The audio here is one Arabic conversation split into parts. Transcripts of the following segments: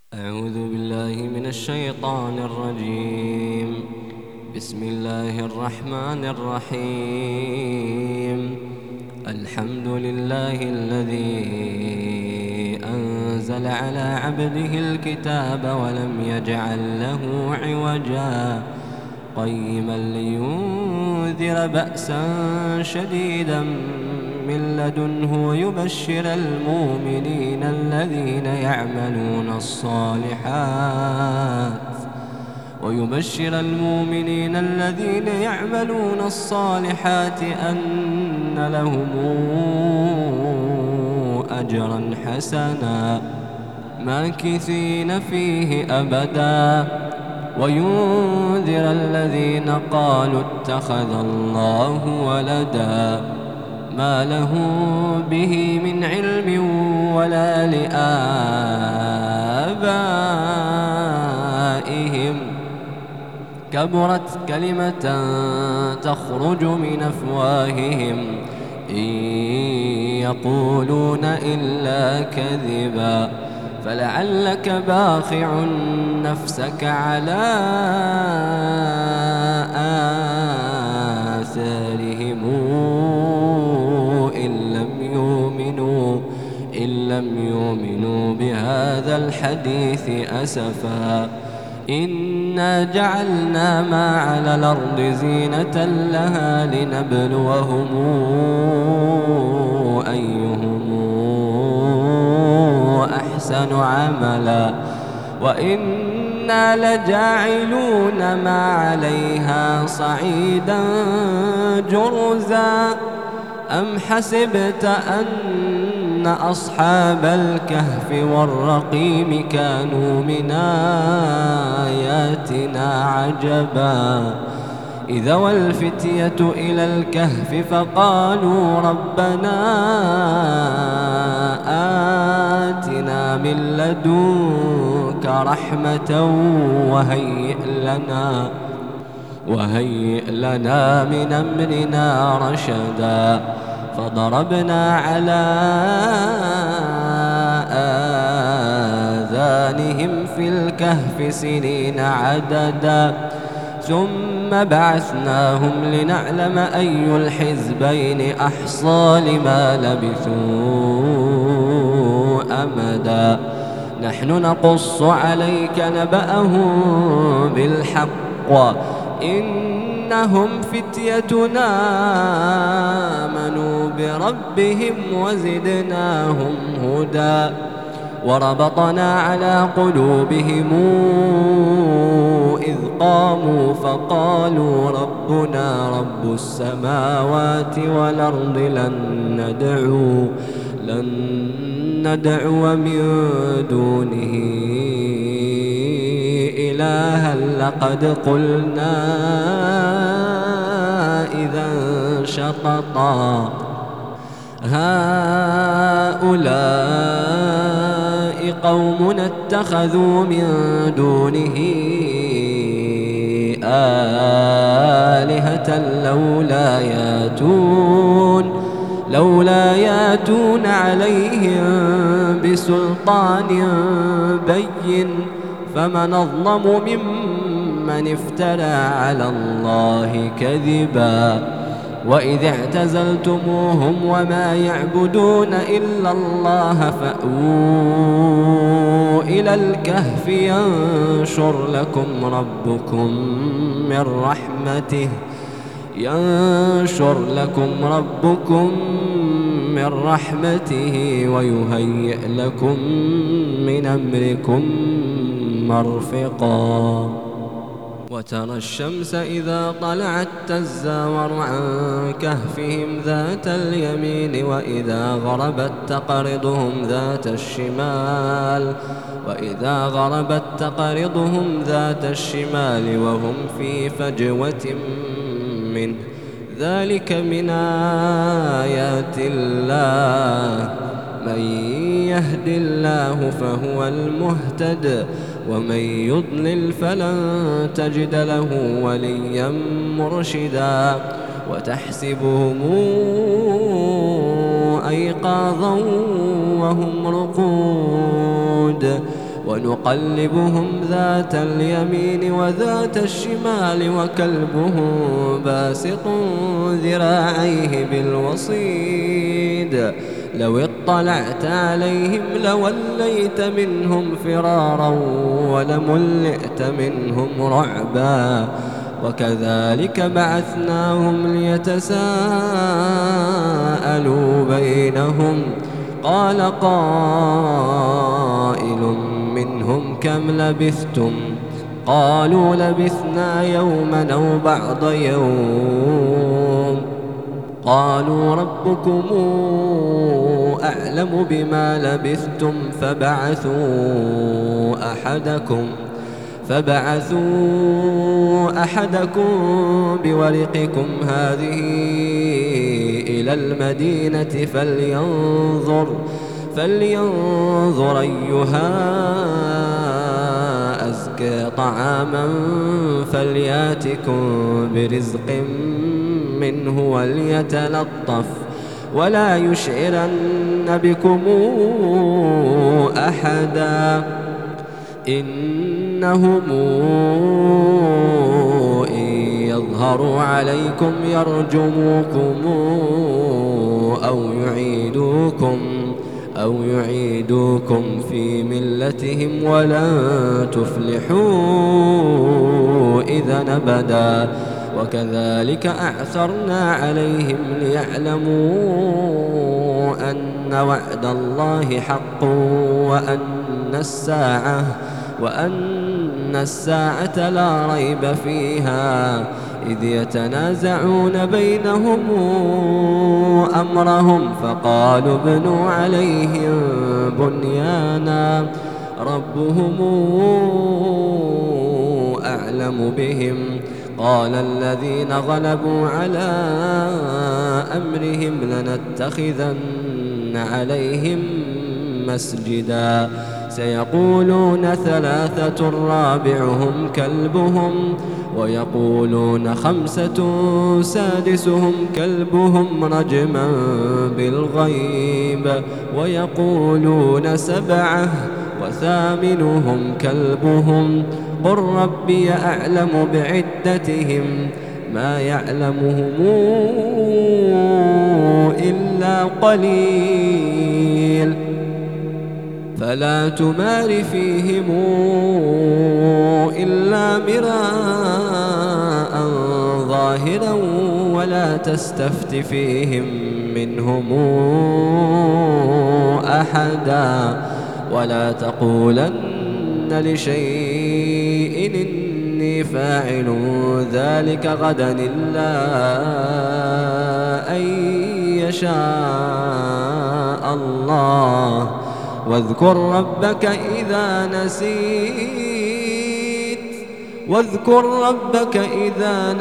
أعوذ بالله من الشيطان الرجيم. بسم الله الرحمن الرحيم. الحمد لله الذي أنزل على عبده الكتاب ولم يجعل له عوجا قيما لينذر بأسا شديدا من لدنه ويبشر المؤمنين الذين يعملون الصالحات أن لهم أجرا حسنا ماكثين فيه أبدا وينذر الذين قالوا اتخذ الله ولدا ما له به من علم ولا لآبائهم كبرت كلمة تخرج من أفواههم إن يقولون إلا كذبا فلعلك باخع نفسك على آثارهم إن لم يؤمنوا بهذا الحديث أسفا إنا جعلنا ما على الأرض زينة لها لنبلوهم أيهم أحسن عملا وإنا لجاعلون ما عليها صعيدا جرزا أم حسبت أن أصحاب الكهف والرقيم كانوا من آياتنا عجبا إذا والفتية إلى الكهف فقالوا ربنا آتنا من لدنك رحمة وهيئ لنا من أمرنا رشدا فضربنا على آذانهم في الكهف سنين عددا ثم بعثناهم لنعلم أي الحزبين أحصى لما لبثوا أمدا نحن نقص عليك نبأهم بالحق إنهم فتيتنا آمنوا بربهم وزدناهم هدى وربطنا على قلوبهم إذ قاموا فقالوا ربنا رب السماوات والأرض لن ندعو من دونه إلها لقد قلنا إذا شططا هؤلاء قومنا اتخذوا من دونه آلهة لولا ياتون عليهم بسلطان بين فمن أظلم ممن افترى على الله كذبا وإذ اعتزلتموهم وما يعبدون إلا الله فأووا إلى الكهف ينشر لكم ربكم من رحمته ويهيئ لكم من أمركم مرفقا وترى الشمس إذا طلعت تزاور عن كهفهم ذات اليمين وإذا غربت تقرضهم ذات الشمال وهم في فجوة منه ذلك من آيات الله من يهد الله فهو المهتد ومن يضلل فلن تجد له وليا مرشدا وتحسبهم أيقاظا وهم رقود ونقلبهم ذات اليمين وذات الشمال وكلبهم باسط ذراعيه بالوصيد لو اطلعت عليهم لوليت منهم فرارا ولملئت منهم رعبا وكذلك بعثناهم ليتساءلوا بينهم قال قائل منهم كم لبثتم قالوا لبثنا يوما أو بعض يوم قالوا ربكم أعلم بما لبثتم فبعثوا أحدكم بورقكم هذه إلى المدينة فلينظر أيها أزكى طعاما فلياتكم برزق منه وليتلطف ولا يشعرن بكم أحدا إنهم إن يظهروا عليكم يرجموكم أو يعيدوكم في ملتهم ولن تفلحوا إذا أبدا وكذلك أعثرنا عليهم ليعلموا أن وعد الله حق وأن الساعة لا ريب فيها إذ يتنازعون بينهم أمرهم فقالوا ابنوا عليهم بنيانا ربهم أعلم بهم قال الذين غلبوا على أمرهم لنتخذن عليهم مسجدا سيقولون ثلاثة رابعهم كلبهم ويقولون خمسة سادسهم كلبهم رجما بالغيب ويقولون سبعة وثامنهم كلبهم قل ربي أعلم بعدتهم ما يعلمهم إلا قليل فلا تمار فيهم إلا مراء ظاهرا ولا تستفت فيهم منهم أحدا ولا تقولن لشيء إني فاعل ذلك غدا إلا أن يشاء الله واذكر ربك إذا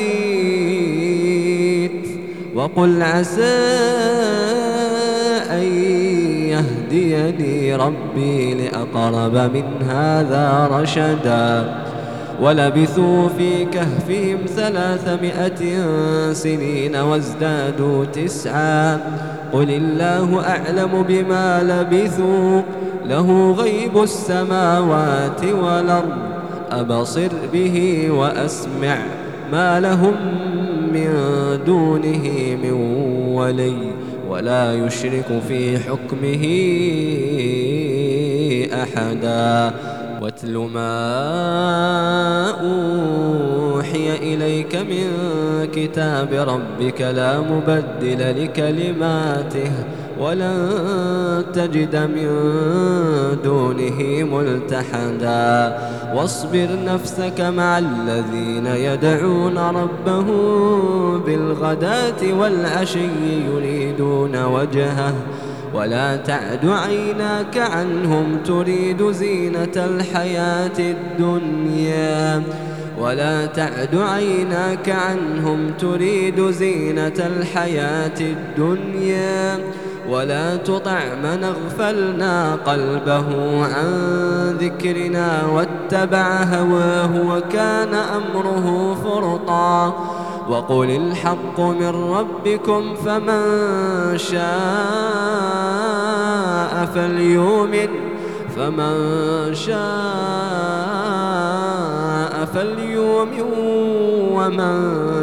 نسيت وقل عسى أن يهديني ربي لأقرب من هذا رشدا ولبثوا في كهفهم 300 سنين وازدادوا 9 قل الله أعلم بما لبثوا له غيب السماوات والأرض أبصر به وأسمع ما لهم من دونه من ولي ولا يشرك في حكمه أحدا واتل ما أوحي إليك من كتاب ربك لا مبدل لكلماته ولن تجد من دونه ملتحدا واصبر نفسك مع الذين يدعون ربهم بالغداة والعشي يريدون وجهه ولا تعد عيناك عنهم تريد زينة الحياة الدنيا ولا تطع من اغفلنا قلبه عن ذكرنا واتبع هواه وكان أمره فرطا وقل الحق من ربكم فمن شاء فليؤمن ومن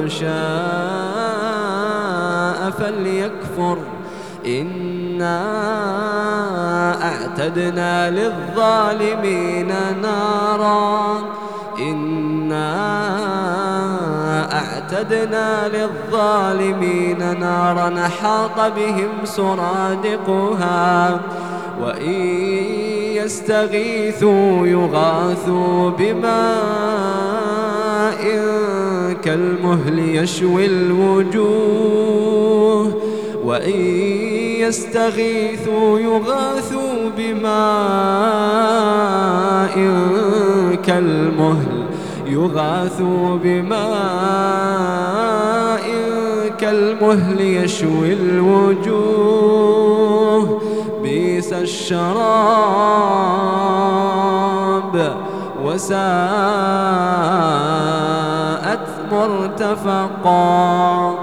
شاء فليكفر إنا أعتدنا للظالمين نارا أحاط بهم سرادقها وإن يستغيثوا يغاثوا بماء كالمهل يشوي الوجوه بئس الشراب وساءت مرتفقا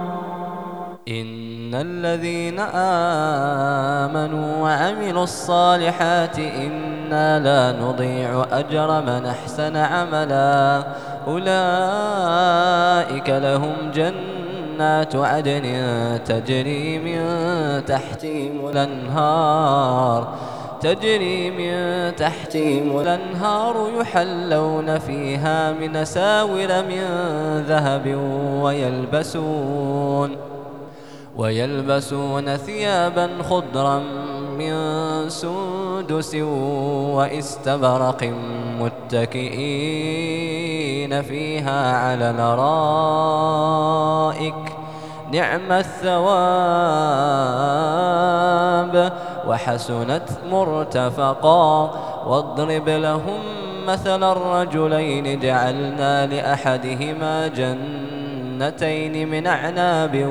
إن الذين آمنوا وعملوا الصالحات إنا لا نضيع أجر من أحسن عملا أولئك لهم جنات عدن تجري من تحتهم الأنهار يحلون فيها من أساور من ذهب ويلبسون ثيابا خضرا من سندس واستبرق متكئين فيها على الأرائك نعم الثواب وحسنت مرتفقا واضرب لهم مثل الرجلين جعلنا لأحدهما جنتين من أعناب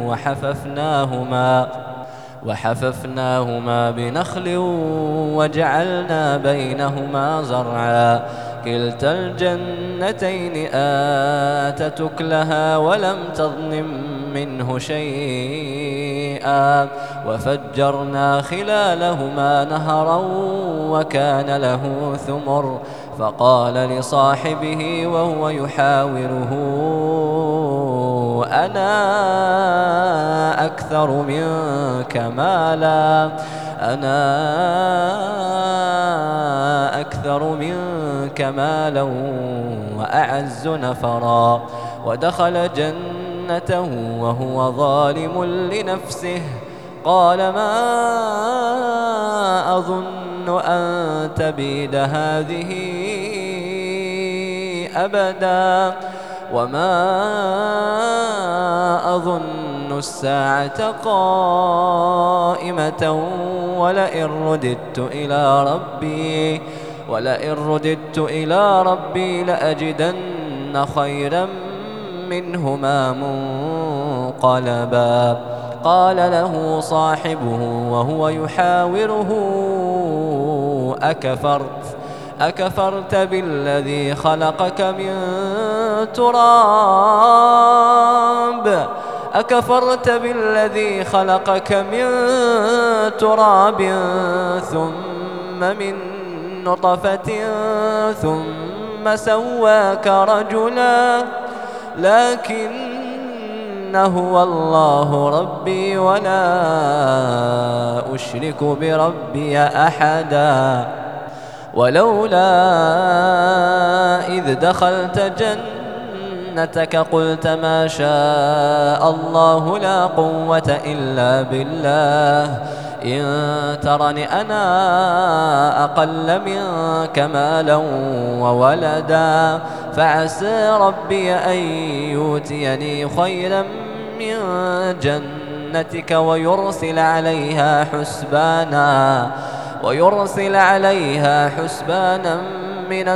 وحففناهما بنخل وجعلنا بينهما زرعا كلتا الجنتين آتت أكلها ولم تظلم منه شيئا وفجرنا خلالهما نهرا وكان له ثمر فقال لصاحبه وهو يحاوره أنا أكثر منك مالا وأعز نفرا ودخل جنته وهو ظالم لنفسه قال ما أظن أن تبيد هذه أبدا وما أظن الساعة قائمة ولئن رددت إلى ربي لأجدن خيرا منهما منقلبا قال له صاحبه وهو يحاوره أكفرت بالذي خلقك من تراب ثم من نطفة ثم سواك رجلا لكن هو الله ربي ولا أشرك بربي أحدا ولولا إذ دخلت جنتك قلت ما شاء الله لا قوة إلا بالله إن ترني أنا أقل منك مالا وولدا فعسى ربي أن يؤتيني خيرا من جنتك ويرسل عليها حسبانا من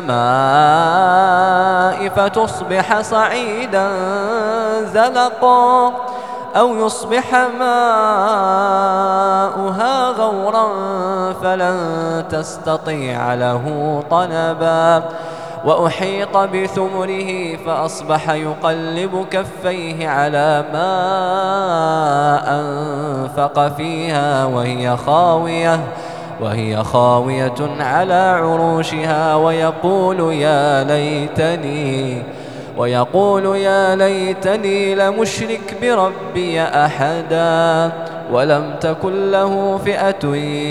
السماء فتصبح صعيدا زلقا أو يصبح ماؤها غورا فلن تستطيع له طلبا وأحيط بثمره فأصبح يقلب كفيه على ما أنفق فيها وهي خاوية على عروشها ويقول يا ليتني لمشرك بربي أحدا ولم تكن له فئة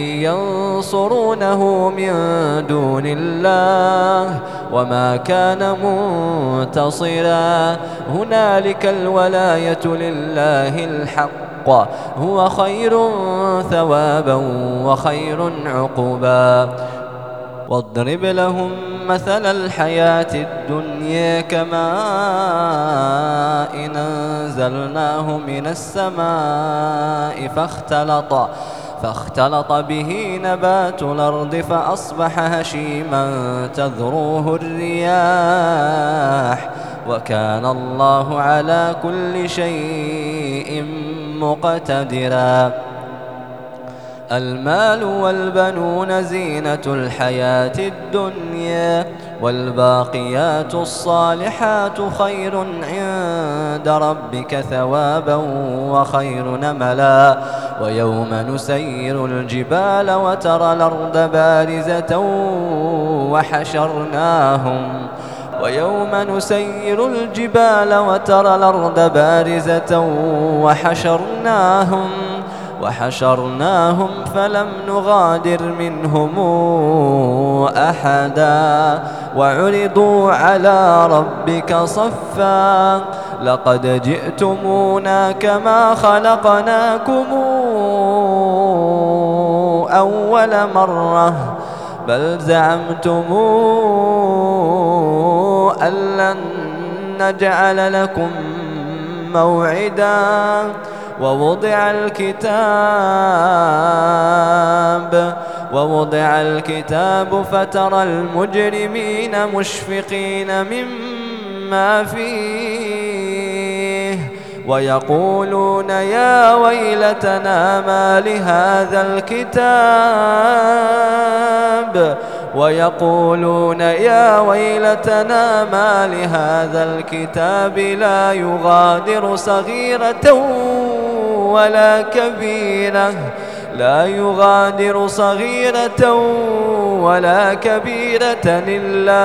ينصرونه من دون الله وما كان منتصرا هنالك الولاية لله الحق هو خير ثوابا وخير عقبا واضرب لهم مثل الحياة الدنيا كماء أنزلناه من السماء فاختلط به نبات الأرض فأصبح هشيما تذروه الرياح وكان الله على كل شيء مقتدرا المال والبنون زينة الحياة الدنيا والباقيات الصالحات خير عند ربك ثوابا وخير نملا ويوم نسير الجبال وترى الأرض بارزة وحشرناهم فلم نغادر منهم أحدا وعرضوا على ربك صفا لقد جئتمونا كما خلقناكم أول مرة بل زعمتم أن لن نجعل لكم موعدا ووضع الكتاب فترى المجرمين مشفقين مما فيه ويقولون يا ويلتنا ما لهذا الكتاب لا يغادر صغيرة ولا كبيرة إلا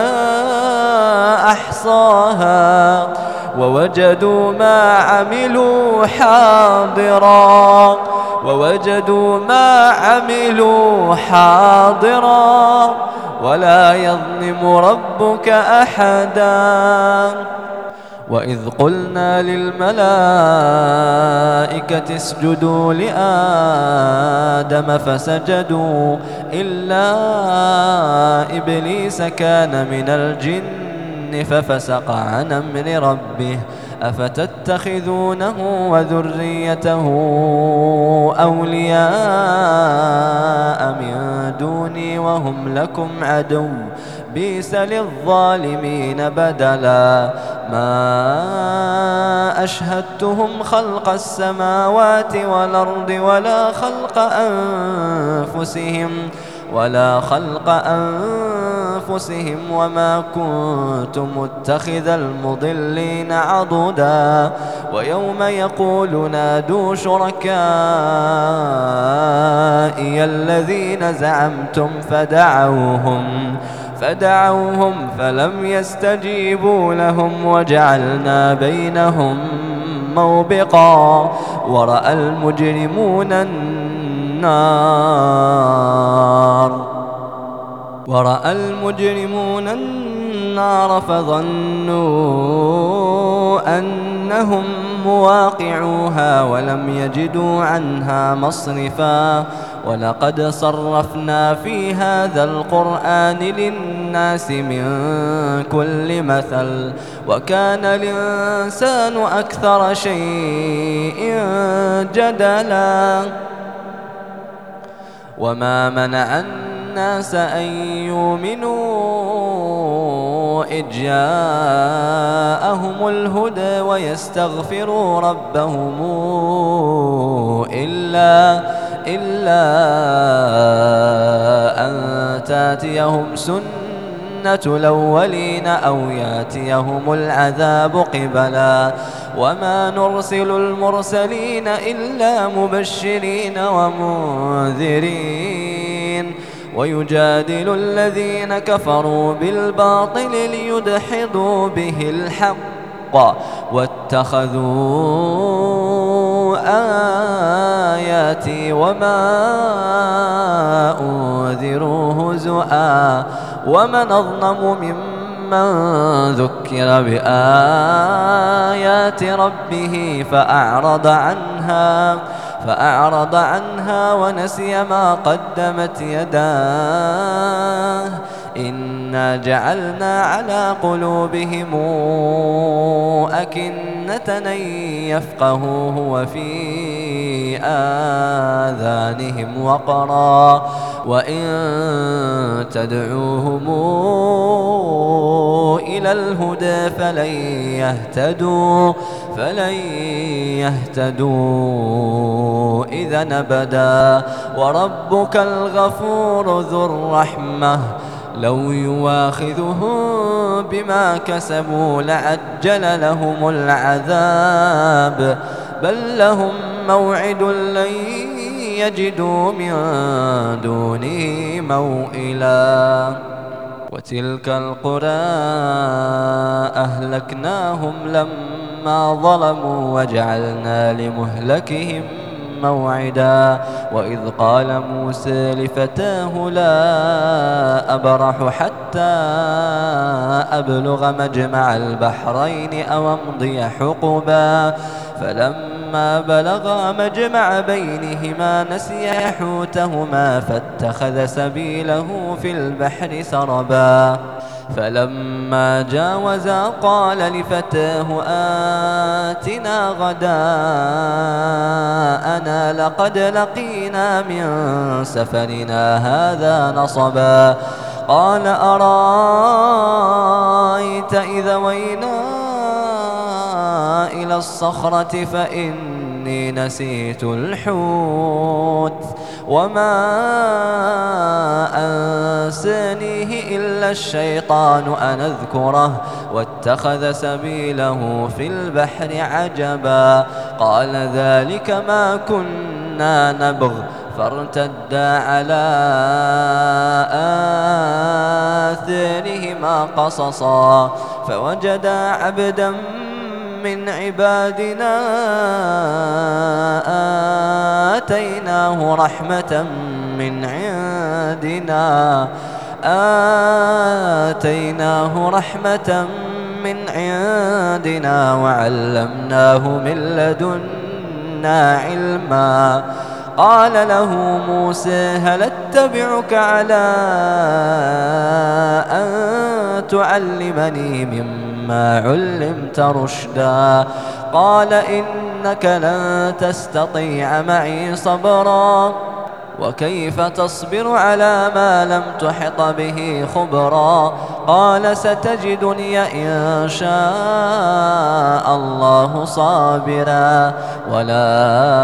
أحصاها ووجدوا ما عملوا حاضرا ولا يظلم ربك أحدا وإذ قلنا للملائكة اسجدوا لآدم فسجدوا إلا إبليس كان من الجن ففسق عن أمر ربه أفتتخذونه وذريته أولياء من دوني وهم لكم عدو بئس للظالمين بدلا ما أشهدتهم خلق السماوات والأرض ولا خلق أنفسهم وما كنت متخذ المضلين عضدا ويوم يقول نادوا شركائي الذين زعمتم فدعوهم فلم يستجيبوا لهم وجعلنا بينهم موبقا ورأى المجرمون النار فظنوا أنهم مواقعوها ولم يجدوا عنها مصرفا ولقد صرفنا في هذا القرآن للناس من كل مثل وكان الإنسان أكثر شيء جدلا وما منع الناس أن يؤمنوا إذ جاءهم الهدى ويستغفروا ربهم إلا أن تاتيهم سنة الأولين أو ياتيهم العذاب قبلا وما نرسل المرسلين إلا مبشرين ومنذرين ويجادل الذين كفروا بالباطل ليدحضوا به الحق واتخذوا آياتي وما أنذروا هزؤا ومن أظلم ممن ذكر بآيات ربه فأعرض عنها ونسي ما قدمت يداه إنا جعلنا على قلوبهم أكنة أن يفقهوه وفي آذانهم وقرا وإن تدعوهم إلى الهدى فلن يهتدوا إذا أبدا وربك الغفور ذو الرحمة لو يواخذهم بما كسبوا لعجل لهم العذاب بل لهم موعد لن يجدوا من دونه موئلا وتلك القرى أهلكناهم لما ظلموا وجعلنا لمهلكهم موعدا وإذ قال موسى لفتاه لا أبرح حتى أبلغ مجمع البحرين أو أمضي حقبا فلما بلغا مجمع بينهما نسيا حوتهما فاتخذ سبيله في البحر سربا فلما جاوزا قال لفتاه آتنا غداءنا لقد لقينا من سفرنا هذا نصبا قال أرأيت إذا وينا إلى الصخرة فإني نسيت الحوت وما أنسانيه إلا الشيطان أن أذكره واتخذ سبيله في البحر عجبا قال ذلك ما كنا نبغ فارتدا على آثارهما قصصا فوجدا عبدا من عبادنا آتيناه رحمة من عندنا وعلمناه من لدنا علما قال له موسى هل اتبعك على أن تعلمني مما علمت رشدا قال إنك لن تستطيع معي صبرا وكيف تصبر على ما لم تحط به خبرا قال ستجدني إن شاء الله صابرا ولا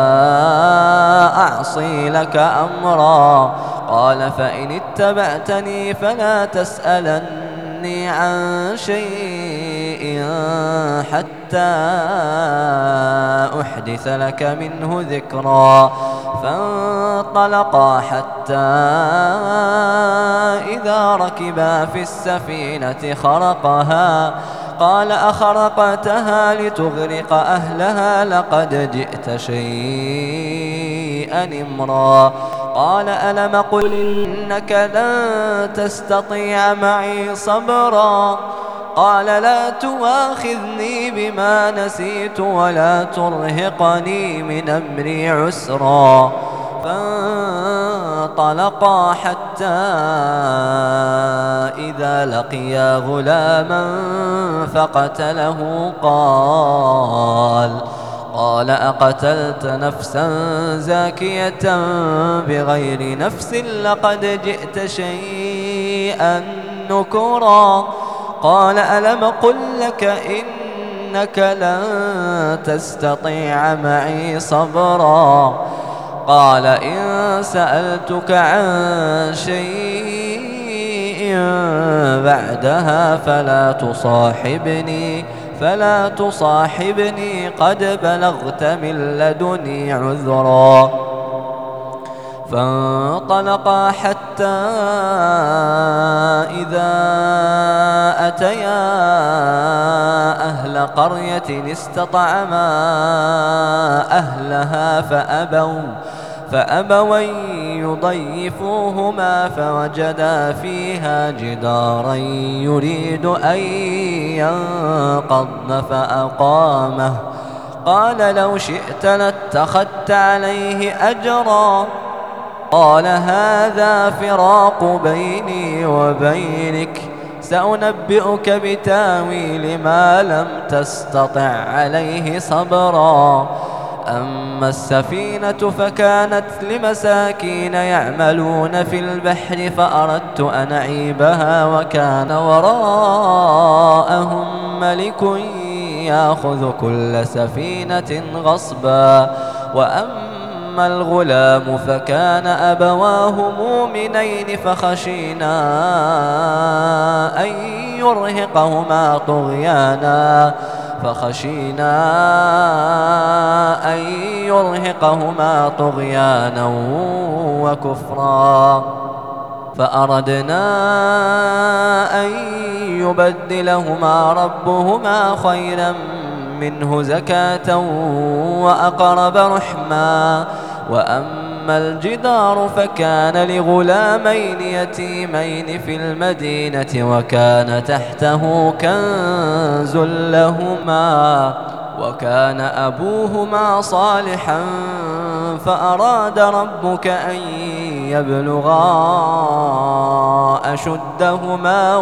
أعصي لك أمرا قال فإن اتبعتني فلا تسألني عن شيء حتى أحدث لك منه ذكرا فانطلقا حتى إذا ركبا في السفينة خرقها قال أخرقتها لتغرق أهلها لقد جئت شيئا إمرا قال ألم قل إنك لن تستطيع معي صبرا قال لا تواخذني بما نسيت ولا ترهقني من أمري عسرا فانطلقا حتى إذا لقيا غلاما فقتله قال أقتلت نفسا زاكية بغير نفس لقد جئت شيئا نكرا قال ألم قل لك إنك لن تستطيع معي صبرا قال إن سألتك عن شيء بعدها فلا تصاحبني قد بلغت من لدني عذرا فانطلقا حتى إذا أتيا أهل قرية استطعما أهلها فأبوا أن يضيفوهما فوجدا فيها جدارا يريد أن ينقض فأقامه. قال لو شئت لاتخذت عليه أجرا. قال هذا فراق بيني وبينك، سأنبئك بتاويل ما لم تستطع عليه صبرا. أما السفينة فكانت لمساكين يعملون في البحر فأردت أن أعيبها وكان وراءهم ملك يأخذ كل سفينة غصبا. وأما الغلام فكان أبواه مؤمنين فخشينا أن يرهقهما طغيانا وكفرا. فأردنا أن يبدلهما ربهما خيرا منه زكاة وأقرب رحما. وأما الجدار فكان لغلامين يتيمين في المدينة وكان تحته كنز لهما وكان أبوهما صالحا فأراد ربك أن يبلغا أشدهما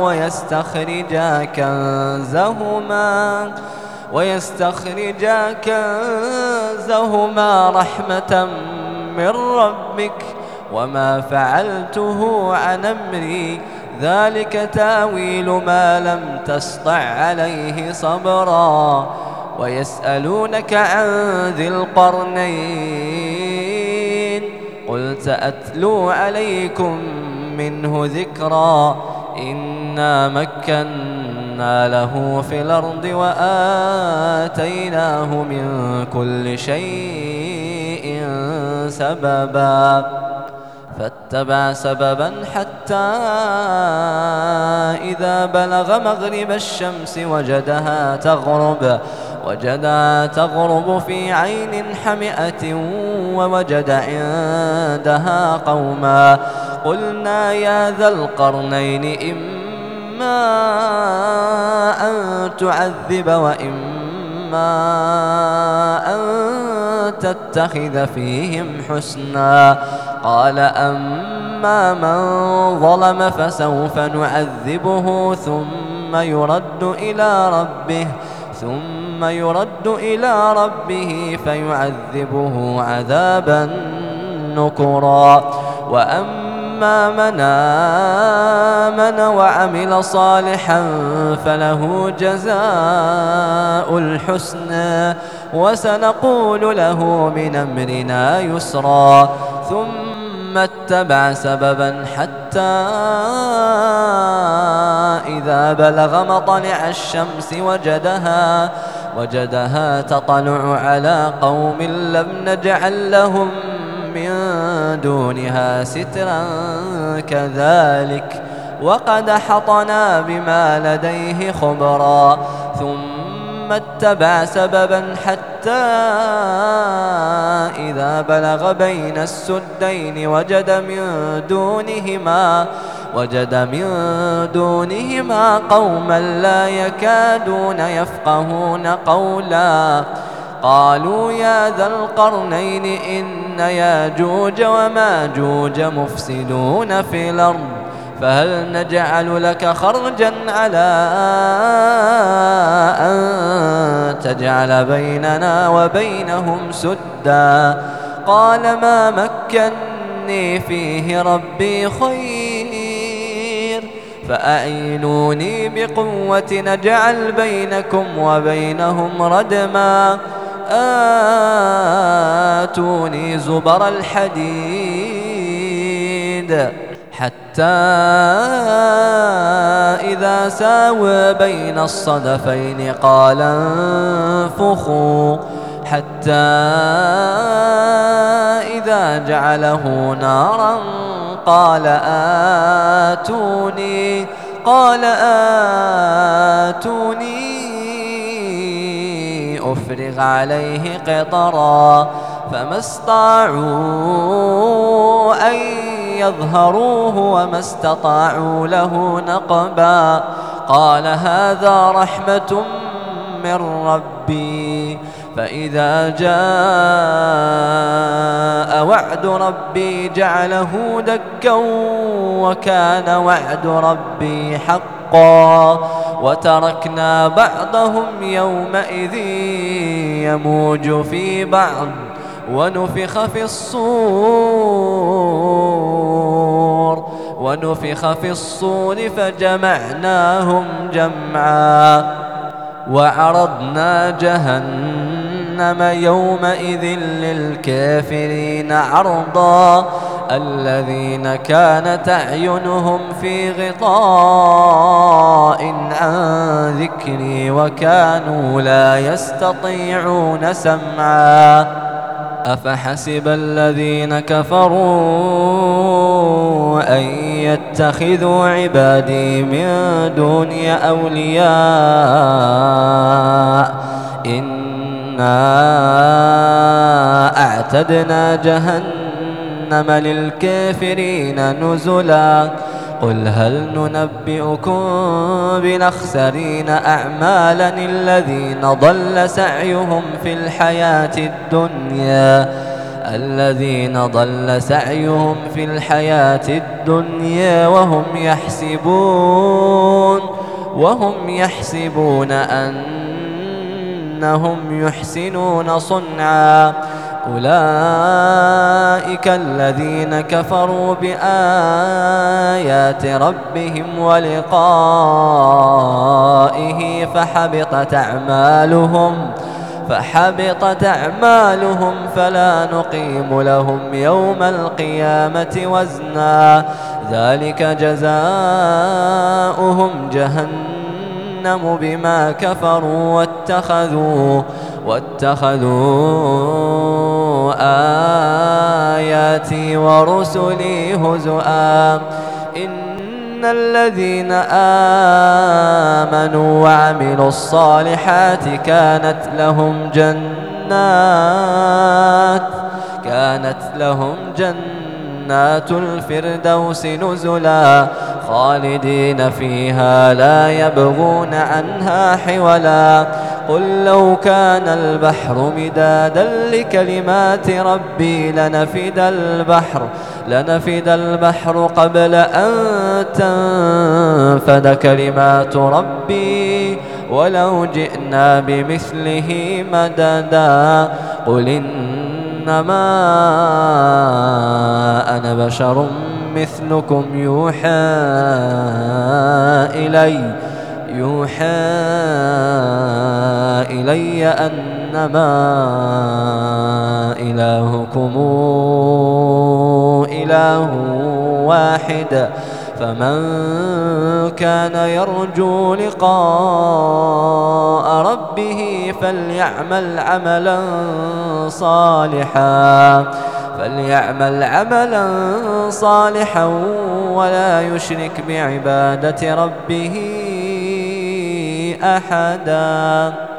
ويستخرجا كنزهما رحمة من ربك وما فعلته عن أمري ذلك تاويل ما لم تسطع عليه صبرا. ويسألونك عن ذي القرنين قل سأتلو عليكم منه ذكرا. إنا مكنا له في الأرض وآتيناه من كل شيء سببا. فاتبع سببا حتى إذا بلغ مغرب الشمس وجدها تغرب في عين حمئة ووجد عندها قوما. قلنا يا ذا القرنين إما أن تعذب وإما أن تتخذ فيهم حسنا. قال أما من ظلم فسوف نعذبه ثم يرد إلى ربه فيعذبه عذابا نكرا. وأما من آمن وعمل صالحا فله جزاء الحسنى وسنقول له من أمرنا يسرا. ثم اتبع سببا حتى إذا بلغ مطلع الشمس وجدها تطلع على قوم لم نجعل لهم من دونها سترا كذلك وقد حطنا بما لديه خبرا. ثم اتبع سببا حتى إذا بلغ بين السدين وجد من دونهما قوما لا يكادون يفقهون قولا. قالوا يا ذا القرنين إن ياجوج وماجوج مفسدون في الأرض فهل نجعل لك خرجا على أن تجعل بيننا وبينهم سدا. قال ما مكني فيه ربي خير فأعينوني بقوة نجعل بينكم وبينهم ردما. آتوني زبر الحديد حتى إذا ساوى بين الصدفين قال انفخوا حتى إذا فلما جعله نارا قال آتوني أفرغ عليه قطرا فما استطاعوا أن يظهروه وما استطاعوا له نقبا. قال هذا رحمة من ربي فإذا جاء وعد ربي جعله دكا وكان وعد ربي حقا. وتركنا بعضهم يومئذ يموج في بعض ونفخ في الصور فجمعناهم جمعا وعرضنا جهنم يومئذ للكافرين عرضا. الذين كانت أعينهم في غطاء عن ذكري وكانوا لا يستطيعون سمعا. أفحسب الذين كفروا أن يتخذوا عبادي من دوني أولياء إنا أعتدنا جهنم للكافرين نزلا. قل هل ننبئكم بالأخسرين أعمالا الذين ضل سعيهم في الحياة الدنيا وهم يحسبون أنهم يحسنون صنعا. أولئك الذين كفروا بآيات ربهم ولقائه فحبطت أعمالهم فلا نقيم لهم يوم القيامة وزنا. ذلك جزاؤهم جهنم بما كفروا واتخذوا آياتي ورسلي هزؤا. إن الذين آمنوا وعملوا الصالحات كانت لهم جنات الفردوس نزلا خالدين فيها لا يبغون عنها حولا. قل لو كان البحر مدادا لكلمات ربي لنفد البحر قبل أن تنفد كلمات ربي ولو جئنا بمثله مددا. قل إنما أنا بشر مثلكم يوحى إلي أنما إلهكم إله واحد. فمن كان يرجو لقاء ربه فليعمل عملا صالحا ولا يشرك بعبادة ربه أحدا.